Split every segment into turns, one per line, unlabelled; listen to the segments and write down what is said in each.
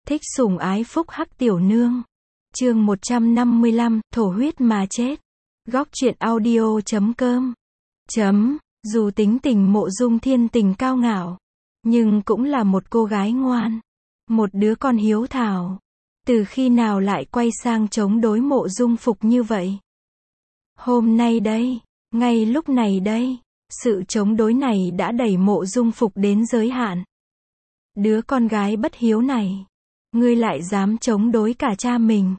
Thích sủng ái phúc hắc tiểu nương. Chương 155, thổ huyết mà chết. Góc truyện audio.com. Dù tính tình Mộ Dung Thiên Tình cao ngạo, nhưng cũng là một cô gái ngoan, một đứa con hiếu thảo. Từ khi nào lại quay sang chống đối Mộ Dung Phục như vậy? Hôm nay đây, ngay lúc này đây, sự chống đối này đã đẩy Mộ Dung Phục đến giới hạn. Đứa con gái bất hiếu này, ngươi lại dám chống đối cả cha mình.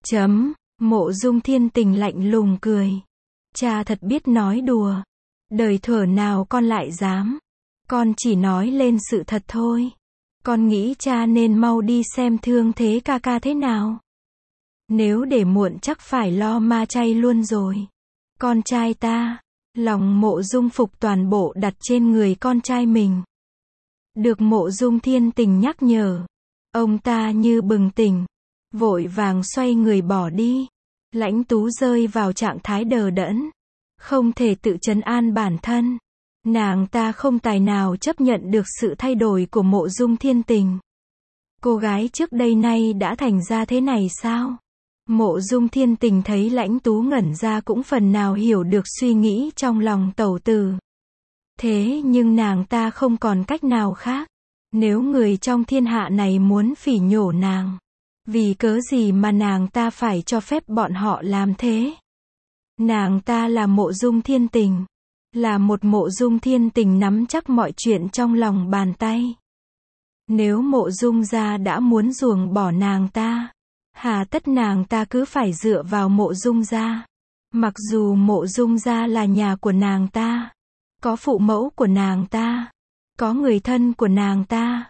Mộ Dung Thiên Tình lạnh lùng cười. Cha thật biết nói đùa. Đời thuở nào con lại dám. Con chỉ nói lên sự thật thôi. Con nghĩ cha nên mau đi xem thương thế ca ca thế nào. Nếu để muộn chắc phải lo ma chay luôn rồi. Con trai ta, lòng Mộ Dung Phục toàn bộ đặt trên người con trai mình. Được Mộ Dung Thiên Tình nhắc nhở, ông ta như bừng tỉnh, vội vàng xoay người bỏ đi. Lãnh Tú rơi vào trạng thái đờ đẫn, không thể tự trấn an bản thân. Nàng ta không tài nào chấp nhận được sự thay đổi của Mộ Dung Thiên Tình. Cô gái trước đây nay đã thành ra thế này sao? Mộ Dung Thiên Tình thấy Lãnh Tú ngẩn ra cũng phần nào hiểu được suy nghĩ trong lòng tẩu tử. Thế nhưng nàng ta không còn cách nào khác. Nếu người trong thiên hạ này muốn phỉ nhổ nàng, vì cớ gì mà nàng ta phải cho phép bọn họ làm thế? Nàng ta là Mộ Dung Thiên Tình, là một Mộ Dung Thiên Tình nắm chắc mọi chuyện trong lòng bàn tay. Nếu Mộ Dung gia đã muốn ruồng bỏ nàng ta, hà tất nàng ta cứ phải dựa vào Mộ Dung gia? Mặc dù Mộ Dung gia là nhà của nàng ta, có phụ mẫu của nàng ta, có người thân của nàng ta.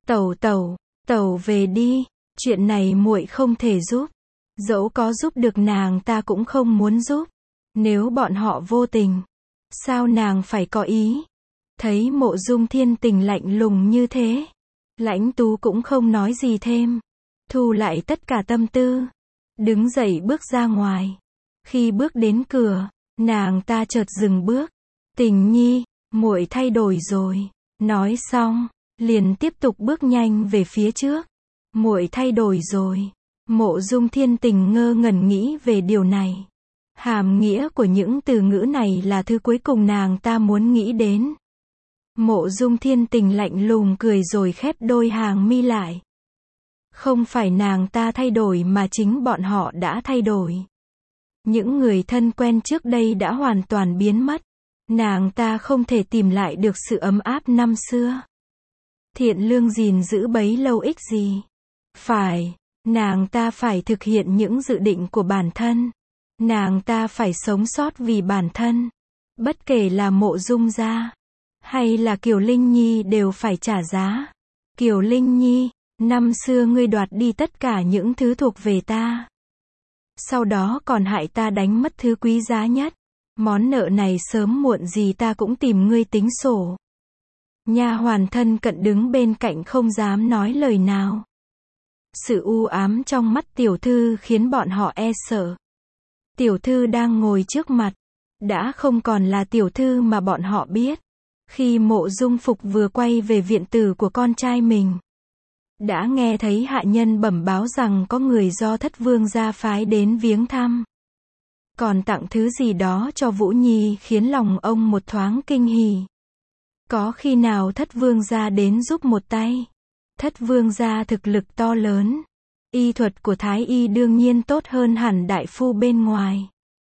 Tẩu về đi, chuyện này muội không thể giúp. Dẫu có giúp được nàng ta cũng không muốn giúp. Nếu bọn họ vô tình, sao nàng phải có ý? Thấy Mộ Dung Thiên Tình lạnh lùng như thế, Lãnh Tú cũng không nói gì thêm, thu lại tất cả tâm tư, đứng dậy bước ra ngoài. Khi bước đến cửa, nàng ta chợt dừng bước. Tình nhi, muội thay đổi rồi. Nói xong, liền tiếp tục bước nhanh về phía trước. Muội thay đổi rồi. Mộ Dung Thiên Tình ngơ ngẩn nghĩ về điều này. Hàm nghĩa của những từ ngữ này là thứ cuối cùng nàng ta muốn nghĩ đến. Mộ Dung Thiên Tình lạnh lùng cười rồi khép đôi hàng mi lại. Không phải nàng ta thay đổi mà chính bọn họ đã thay đổi. Những người thân quen trước đây đã hoàn toàn biến mất. Nàng ta không thể tìm lại được sự ấm áp năm xưa. Thiện lương gìn giữ bấy lâu ích gì? Phải, nàng ta phải thực hiện những dự định của bản thân. Nàng ta phải sống sót vì bản thân. Bất kể là Mộ Dung gia, hay là Kiều Linh Nhi đều phải trả giá. Kiều Linh Nhi, năm xưa ngươi đoạt đi tất cả những thứ thuộc về ta. Sau đó còn hại ta đánh mất thứ quý giá nhất. Món nợ này sớm muộn gì ta cũng tìm ngươi tính sổ. Nha hoàn thân cận đứng bên cạnh không dám nói lời nào. Sự u ám trong mắt tiểu thư khiến bọn họ e sợ. Tiểu thư đang ngồi trước mặt, đã không còn là tiểu thư mà bọn họ biết. Khi Mộ Dung Phục vừa quay về viện tử của con trai mình, đã nghe thấy hạ nhân bẩm báo rằng có người do Thất Vương gia phái đến viếng thăm. Còn tặng thứ gì đó cho Vũ Nhi khiến lòng ông một thoáng kinh hỉ. Có khi nào Thất Vương gia đến giúp một tay? Thất Vương gia thực lực to lớn. Y thuật của Thái Y đương nhiên tốt hơn hẳn đại phu bên ngoài.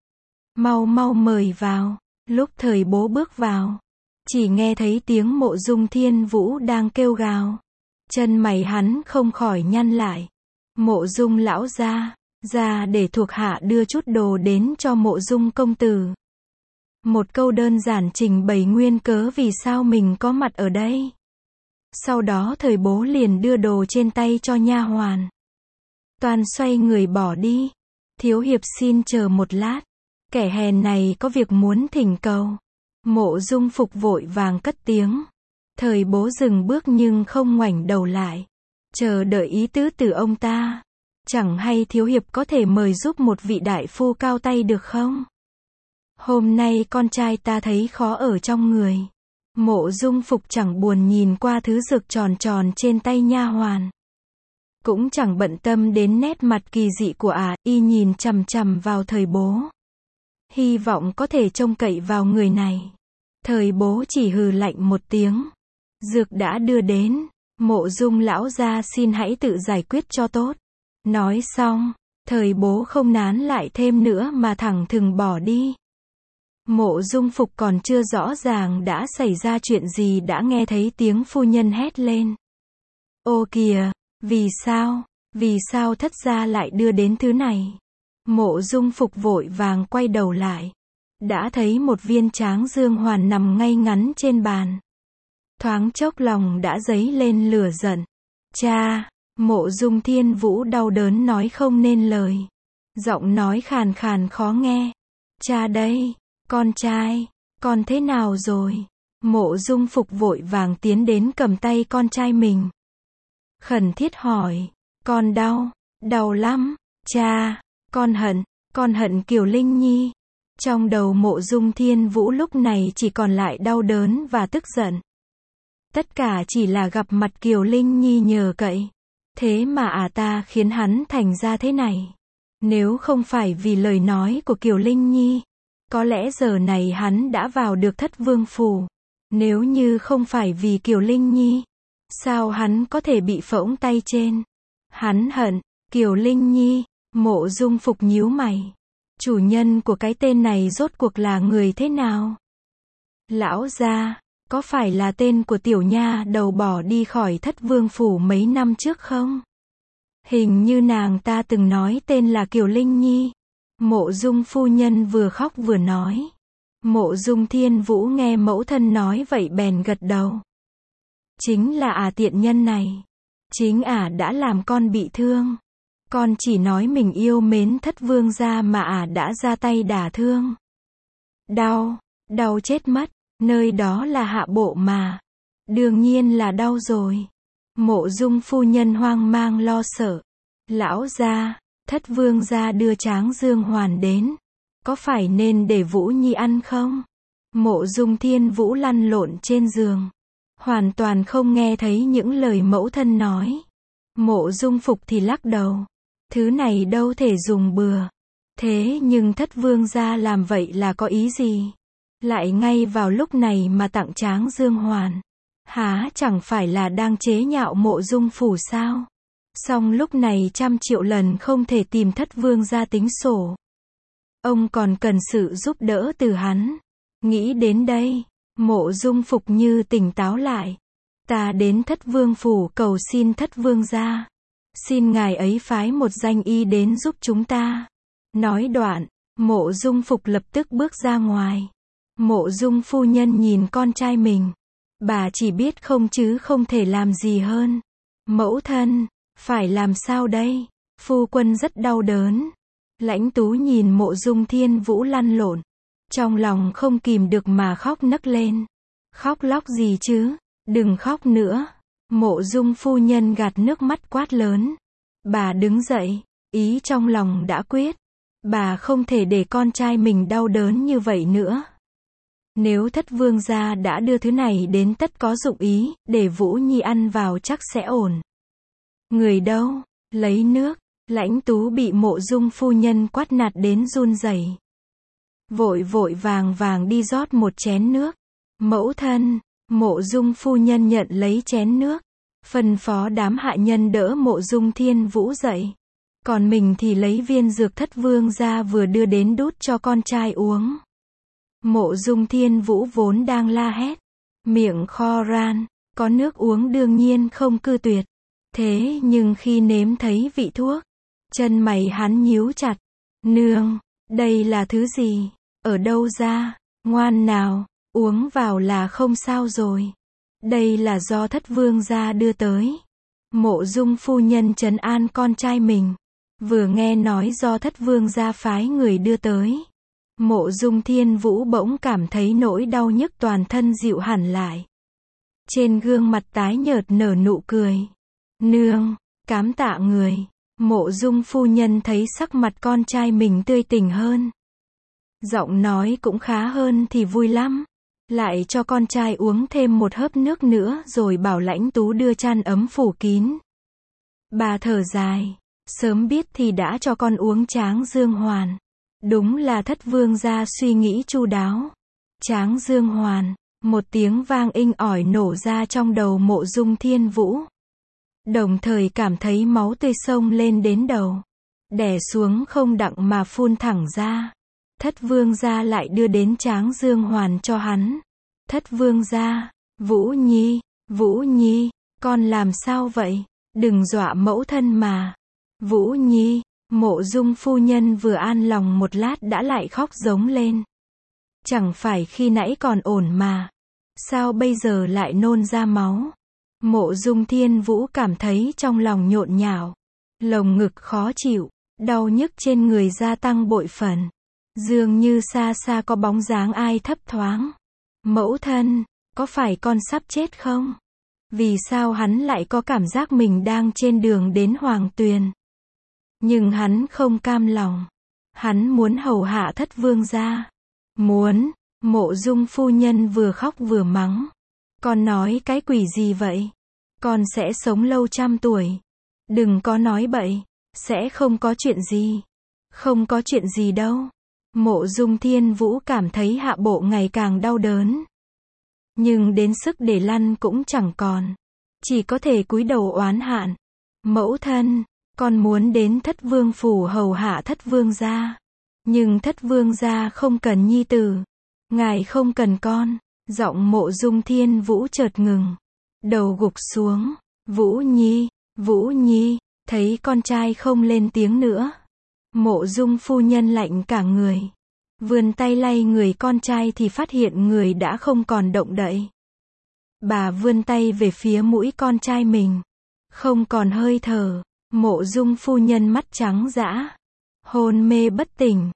Mau mời vào. Lúc Thời Bố bước vào, chỉ nghe thấy tiếng Mộ Dung Thiên Vũ đang kêu gào. Chân mày hắn không khỏi nhăn lại. Mộ Dung lão gia, ra để thuộc hạ đưa chút đồ đến cho Mộ Dung công tử. Một câu đơn giản trình bày nguyên cớ vì sao mình có mặt ở đây. Sau đó Thời Bố liền đưa đồ trên tay cho nha hoàn. Toàn xoay người bỏ đi. Thiếu hiệp xin chờ một lát. Kẻ hèn này có việc muốn thỉnh cầu. Mộ Dung Phục vội vàng cất tiếng. Thời Bố dừng bước nhưng không ngoảnh đầu lại, chờ đợi ý tứ từ ông ta. Chẳng hay thiếu hiệp có thể mời giúp một vị đại phu cao tay được không? Hôm nay con trai ta thấy khó ở trong người. Mộ Dung Phục chẳng buồn nhìn qua thứ dược tròn tròn trên tay nha hoàn. cũng chẳng bận tâm đến nét mặt kỳ dị của y nhìn chằm chằm vào Thời Bố. Hy vọng có thể trông cậy vào người này. Thời Bố chỉ hừ lạnh một tiếng. Dược đã đưa đến, Mộ Dung lão gia xin hãy tự giải quyết cho tốt. Nói xong, Thời Bố không nán lại thêm nữa mà thẳng thừng bỏ đi. Mộ Dung Phục còn chưa rõ ràng đã xảy ra chuyện gì đã nghe thấy tiếng phu nhân hét lên. Ô kìa, vì sao thất gia lại đưa đến thứ này? Mộ Dung Phục vội vàng quay đầu lại. Đã thấy một viên tráng dương hoàn nằm ngay ngắn trên bàn. Thoáng chốc lòng đã dấy lên lửa giận. Cha! Mộ Dung Thiên Vũ đau đớn nói không nên lời. Giọng nói khàn khàn khó nghe. Cha đây! Con trai! Con thế nào rồi? Mộ Dung Phục vội vàng tiến đến cầm tay con trai mình. Khẩn thiết hỏi. Con đau! Đau lắm! Cha! Con hận Kiều Linh Nhi. Trong đầu Mộ Dung Thiên Vũ lúc này chỉ còn lại đau đớn và tức giận. Tất cả chỉ là gặp mặt Kiều Linh Nhi nhờ cậy. Thế mà ta khiến hắn thành ra thế này. Nếu không phải vì lời nói của Kiều Linh Nhi, có lẽ giờ này hắn đã vào được Thất Vương phủ. Nếu như không phải vì Kiều Linh Nhi, sao hắn có thể bị phỗng tay trên? Hắn hận Kiều Linh Nhi. Mộ Dung Phục nhíu mày. Chủ nhân của cái tên này rốt cuộc là người thế nào? Lão gia, có phải là tên của tiểu nha đầu bỏ đi khỏi Thất Vương phủ mấy năm trước không? Hình như nàng ta từng nói tên là Kiều Linh Nhi. Mộ Dung phu nhân vừa khóc vừa nói. Mộ Dung Thiên Vũ nghe mẫu thân nói vậy bèn gật đầu. Chính là tiện nhân này. Chính đã làm con bị thương. Con chỉ nói mình yêu mến Thất Vương gia mà đã ra tay đả thương. Đau chết mất, nơi đó là hạ bộ mà. Đương nhiên là đau rồi. Mộ Dung phu nhân hoang mang lo sợ. Lão gia, Thất Vương gia đưa tráng dương hoàn đến. Có phải nên để Vũ Nhi ăn không? Mộ Dung Thiên Vũ lăn lộn trên giường. Hoàn toàn không nghe thấy những lời mẫu thân nói. Mộ Dung Phục thì lắc đầu. Thứ này đâu thể dùng bừa. Thế nhưng Thất Vương gia làm vậy là có ý gì? Lại ngay vào lúc này mà tặng tráng dương hoàn. Há chẳng phải là đang chế nhạo Mộ Dung phủ sao? Song lúc này 100 triệu lần không thể tìm Thất Vương gia tính sổ. Ông còn cần sự giúp đỡ từ hắn. Nghĩ đến đây, Mộ Dung Phục như tỉnh táo lại. Ta đến Thất Vương phủ cầu xin Thất Vương gia. Xin ngài ấy phái một danh y đến giúp chúng ta. Nói đoạn, Mộ Dung Phục lập tức bước ra ngoài. Mộ Dung phu nhân nhìn con trai mình. Bà chỉ biết không chứ không thể làm gì hơn. Mẫu thân, phải làm sao đây? Phu quân rất đau đớn. Lãnh Tú nhìn Mộ Dung Thiên Vũ lăn lộn. Trong lòng không kìm được mà khóc nấc lên. Khóc lóc gì chứ? Đừng khóc nữa. Mộ Dung phu nhân gạt nước mắt quát lớn. Bà đứng dậy, ý trong lòng đã quyết. Bà không thể để con trai mình đau đớn như vậy nữa. Nếu Thất Vương gia đã đưa thứ này đến tất có dụng ý, để Vũ Nhi ăn vào chắc sẽ ổn. Người đâu? Lấy nước. Lãnh Tú bị Mộ Dung phu nhân quát nạt đến run rẩy. Vội vàng đi rót một chén nước. Mẫu thân. Mộ Dung phu nhân nhận lấy chén nước. Phân phó đám hạ nhân đỡ Mộ Dung Thiên Vũ dậy. Còn mình thì lấy viên dược Thất Vương gia vừa đưa đến đút cho con trai uống. Mộ Dung Thiên Vũ vốn đang la hét. Miệng kho ran. Có nước uống đương nhiên không cự tuyệt. Thế nhưng khi nếm thấy vị thuốc, chân mày hắn nhíu chặt. Nương, đây là thứ gì? Ở đâu ra? Ngoan nào, uống vào là không sao rồi. Đây là do Thất Vương gia đưa tới. Mộ Dung phu nhân trấn an con trai mình. Vừa nghe nói do Thất Vương gia phái người đưa tới. Mộ Dung Thiên Vũ bỗng cảm thấy nỗi đau nhức toàn thân dịu hẳn lại. Trên gương mặt tái nhợt nở nụ cười. Nương, cám tạ người. Mộ Dung phu nhân thấy sắc mặt con trai mình tươi tỉnh hơn. Giọng nói cũng khá hơn thì vui lắm. Lại cho con trai uống thêm một hớp nước nữa rồi bảo Lãnh Tú đưa chăn ấm phủ kín. Bà thở dài. Sớm biết thì đã cho con uống Tráng Dương Hoàn. Đúng là Thất vương gia suy nghĩ chu đáo. Tráng Dương Hoàn. Một tiếng vang inh ỏi nổ ra trong đầu Mộ Dung Thiên Vũ. Đồng thời cảm thấy máu tươi sông lên đến đầu. Đè xuống không đặng mà phun thẳng ra. Thất vương gia lại đưa đến Tráng Dương Hoàn cho hắn. Thất vương gia, Vũ Nhi, con làm sao vậy? Đừng dọa mẫu thân mà. Vũ Nhi, Mộ Dung phu nhân vừa an lòng một lát đã lại khóc giống lên. Chẳng phải khi nãy còn ổn mà. Sao bây giờ lại nôn ra máu? Mộ Dung Thiên Vũ cảm thấy trong lòng nhộn nhạo. Lồng ngực khó chịu, đau nhức trên người gia tăng bội phần. Dường như xa xa có bóng dáng ai thấp thoáng. Mẫu thân, có phải con sắp chết không? Vì sao hắn lại có cảm giác mình đang trên đường đến Hoàng Tuyền? Nhưng hắn không cam lòng. Hắn muốn hầu hạ Thất vương gia. Muốn. Mộ Dung phu nhân vừa khóc vừa mắng. Con nói cái quỷ gì vậy? Con sẽ sống lâu 100 tuổi. Đừng có nói bậy. Sẽ không có chuyện gì. Không có chuyện gì đâu. Mộ Dung Thiên Vũ cảm thấy hạ bộ ngày càng đau đớn. Nhưng đến sức để lăn cũng chẳng còn. Chỉ có thể cúi đầu oán hạn. Mẫu thân, con muốn đến Thất vương phủ hầu hạ Thất vương gia. Nhưng Thất vương gia không cần nhi tử. Ngài không cần con. Giọng Mộ Dung Thiên Vũ chợt ngừng. Đầu gục xuống. Vũ Nhi, thấy con trai không lên tiếng nữa. Mộ Dung phu nhân lạnh cả người. Vươn tay lay người con trai thì phát hiện người đã không còn động đậy. Bà vươn tay về phía mũi con trai mình. Không còn hơi thở. Mộ Dung phu nhân mắt trắng dã. Hôn mê bất tỉnh.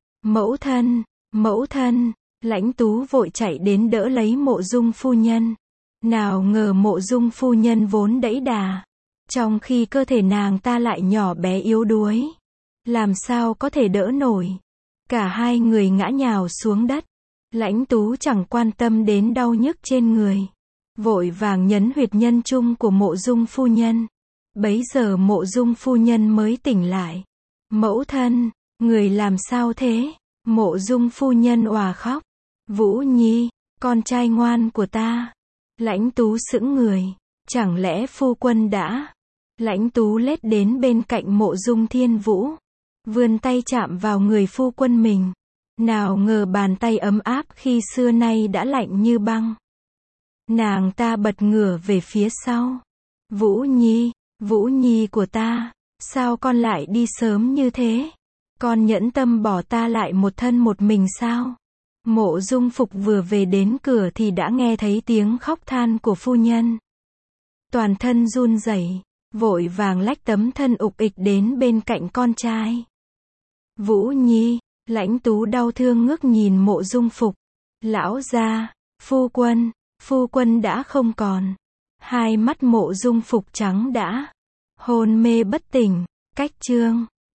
Mẫu thân. Lãnh Tú vội chạy đến đỡ lấy Mộ Dung phu nhân. Nào ngờ Mộ Dung phu nhân vốn đẫy đà. Trong khi cơ thể nàng ta lại nhỏ bé yếu đuối. Làm sao có thể đỡ nổi. Cả hai người ngã nhào xuống đất. Lãnh Tú chẳng quan tâm đến đau nhức trên người. Vội vàng nhấn huyệt nhân trung của Mộ Dung phu nhân. Bấy giờ Mộ Dung phu nhân mới tỉnh lại. Mẫu thân, người làm sao thế? Mộ Dung phu nhân òa khóc. Vũ Nhi, con trai ngoan của ta. Lãnh Tú sững người. Chẳng lẽ phu quân đã? Lãnh Tú lết đến bên cạnh Mộ Dung Thiên Vũ. Vươn tay chạm vào người phu quân mình. Nào ngờ bàn tay ấm áp khi xưa nay đã lạnh như băng. Nàng ta bật ngửa về phía sau. Vũ Nhi của ta, sao con lại đi sớm như thế? Con nhẫn tâm bỏ ta lại một thân một mình sao? Mộ Dung Phục vừa về đến cửa thì đã nghe thấy tiếng khóc than của phu nhân. Toàn thân run rẩy, vội vàng lách tấm thân ục ịch đến bên cạnh con trai. Vũ Nhi, Lãnh Tú đau thương ngước nhìn Mộ Dung Phục. Lão gia, phu quân đã không còn. Hai mắt Mộ Dung Phục trắng đã. Hôn mê bất tỉnh. Cách chương